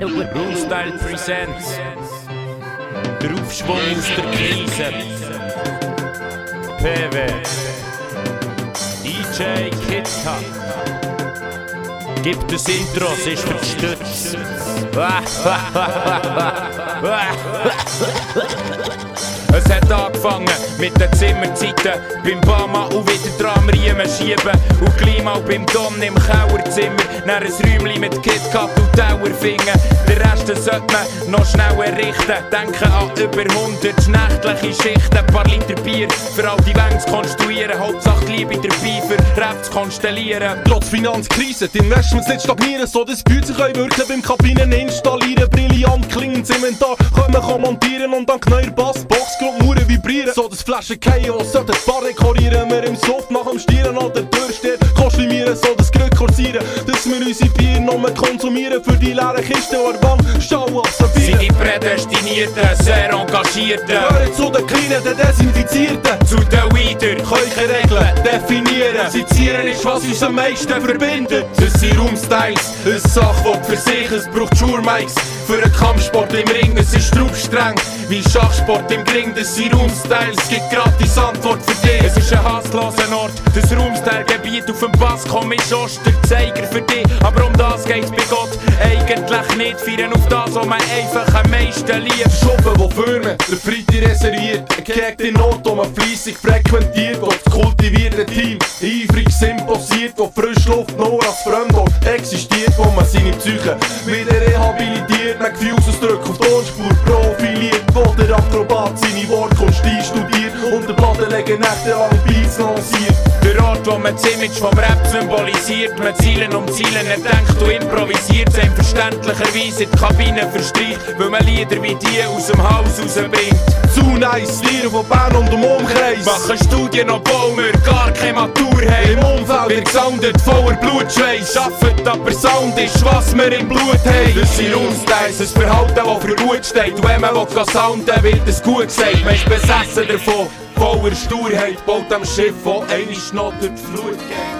Roomstyle Presents. Der Aufschwung aus der Krise. PW. DJ KitKat. Gibt das Intro, es ist für die Stütze. Es hat angefangen mit den Zimmerzeiten beim Bama und wieder dran Riemen schieben. Und gleich mal beim Don im Kauerzimmer. Dann ein Räumchen mit KitKat und Towerfingen. Den Rest sollte man noch schnell errichten. Denken an über 100 nächtliche Schichten. Ein paar Liter Bier für all die Wänge zu konstruieren. Hauptsache die Liebe dabei für Rap zu konstellieren. Trotz Finanzkrise, die Investments nicht stagnieren, so dass die Bücher können wirken beim Kabinen installieren. Brillant klingendes Inventar können wir montieren und dann knallt Bassbox, Grundmauern vibrieren. So dass Flaschen fallen, die sollten die Bar dekorieren. Wir im Soft nach dem Stieren an der Tür stehen, konsumieren, so dass Glück kursieren. Dass wir unsere Bier nur konsumieren für die leeren Kisten, die Wand Stau absorbieren. Sind die Prädestinierten, sehr Engagierten. Hören zu den Kleinen, den Desinfizierten. Zu den Weeder, Keuche Regeln definieren. Sezieren ist, was uns am meisten verbindet. Das sind Roomstyles, Ein Sachwort für sich, es braucht Schurmikes. Für einen Kampfsport im Ring, es ist streng wie Schachsport im Gring, das sind Roomstyles. Es gibt gratis Antwort für dich. es ist ein hassloser Ort. Das Roomstyle-Gebiet auf dem Pass komm ist Osterzeiger für dich. Aber um das geht's bei Gott eigentlich nicht. Feiern auf das, was man einfach am meisten liebt. Schuppen, wo Firmen der Freitag reserviert. Ein Gegend in Not, wo man fleissig frequentiert. Wo das kultivierte Team eifrig symposiert. Wo Frischluft nur als Fremdort existiert. Wo man seine Psyche wieder rehabilitiert. Man Gefühlsausdrücke auf Tonspur profiliert. Wo der Akrobat seine Wortkunst einstudiert. Und der Plattenleger nächtelang Beats lanciert. Der Ort, wo man das Image vom Rap symbolisiert. Man Zielen um Zielen denkt und improvisiert. Selbstverständlicherweise in die Kabine verstreicht. Weil man Lieder wie die aus dem Haus rausbringt. Zu nice, Lieder von Bern und dem Umkreis. Machen Studien, obwohl wir gar keine Matur haben. Im Umfeld wird gesoundet voller Blutschweiß. Arbeitet, aber Sound ist, was wir im Blut haben. Das sind Roomstyles, ein Verhalten, das für gut steht. Und wenn man sounden will, wird es gut gesagt. Man ist besessen davon, voller Sturheit, baut am Schiff, wo einmal noch durch die Flut geht.